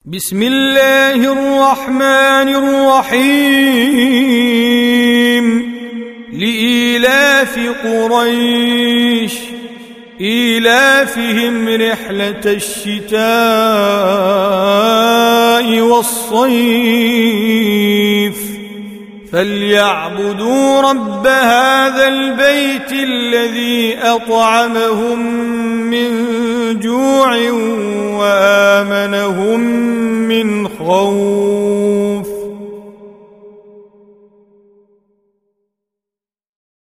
بسم الله الرحمن الرحيم لإيلاف قريش إيلافهم رحلة الشتاء والصيف فليعبدوا رب هذا البيت الذي أطعمهم من جوع